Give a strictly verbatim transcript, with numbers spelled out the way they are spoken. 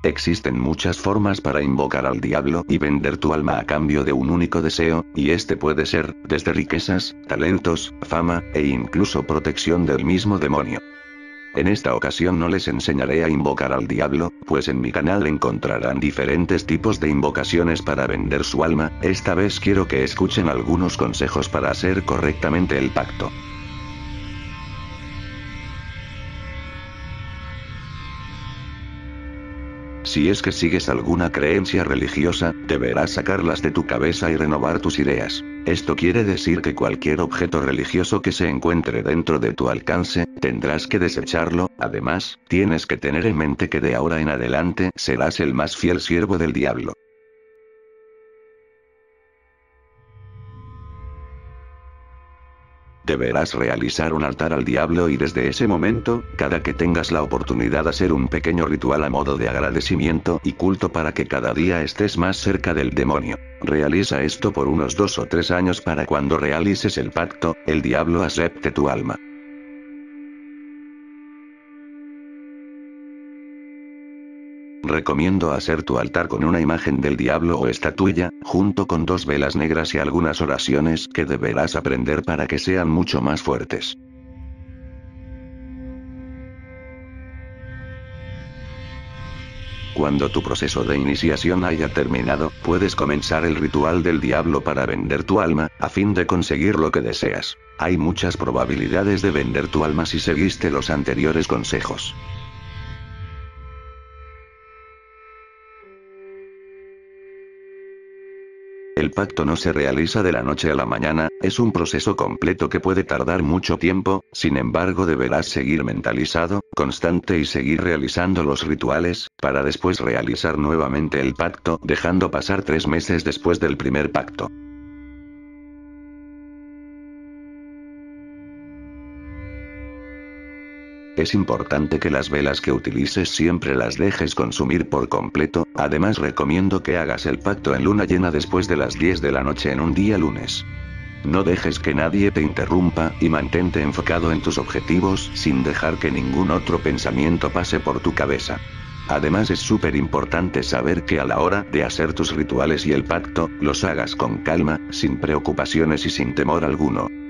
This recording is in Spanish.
Existen muchas formas para invocar al diablo y vender tu alma a cambio de un único deseo, y este puede ser, desde riquezas, talentos, fama, e incluso protección del mismo demonio. En esta ocasión no les enseñaré a invocar al diablo, pues en mi canal encontrarán diferentes tipos de invocaciones para vender su alma. Esta vez quiero que escuchen algunos consejos para hacer correctamente el pacto. Si es que sigues alguna creencia religiosa, deberás sacarlas de tu cabeza y renovar tus ideas. Esto quiere decir que cualquier objeto religioso que se encuentre dentro de tu alcance, tendrás que desecharlo. Además, tienes que tener en mente que de ahora en adelante serás el más fiel siervo del diablo. Deberás realizar un altar al diablo y desde ese momento, cada que tengas la oportunidad hacer un pequeño ritual a modo de agradecimiento y culto para que cada día estés más cerca del demonio. Realiza esto por unos dos o tres años para cuando realices el pacto, el diablo acepte tu alma. Recomiendo hacer tu altar con una imagen del diablo o estatuilla, junto con dos velas negras y algunas oraciones que deberás aprender para que sean mucho más fuertes. Cuando tu proceso de iniciación haya terminado, puedes comenzar el ritual del diablo para vender tu alma, a fin de conseguir lo que deseas. Hay muchas probabilidades de vender tu alma si seguiste los anteriores consejos. El pacto no se realiza de la noche a la mañana, es un proceso completo que puede tardar mucho tiempo. Sin embargo, deberás seguir mentalizado, constante y seguir realizando los rituales, para después realizar nuevamente el pacto, dejando pasar tres meses después del primer pacto. Es importante que las velas que utilices siempre las dejes consumir por completo. Además, recomiendo que hagas el pacto en luna llena después de las diez de la noche en un día lunes. No dejes que nadie te interrumpa, y mantente enfocado en tus objetivos sin dejar que ningún otro pensamiento pase por tu cabeza. Además, es súper importante saber que a la hora de hacer tus rituales y el pacto, los hagas con calma, sin preocupaciones y sin temor alguno.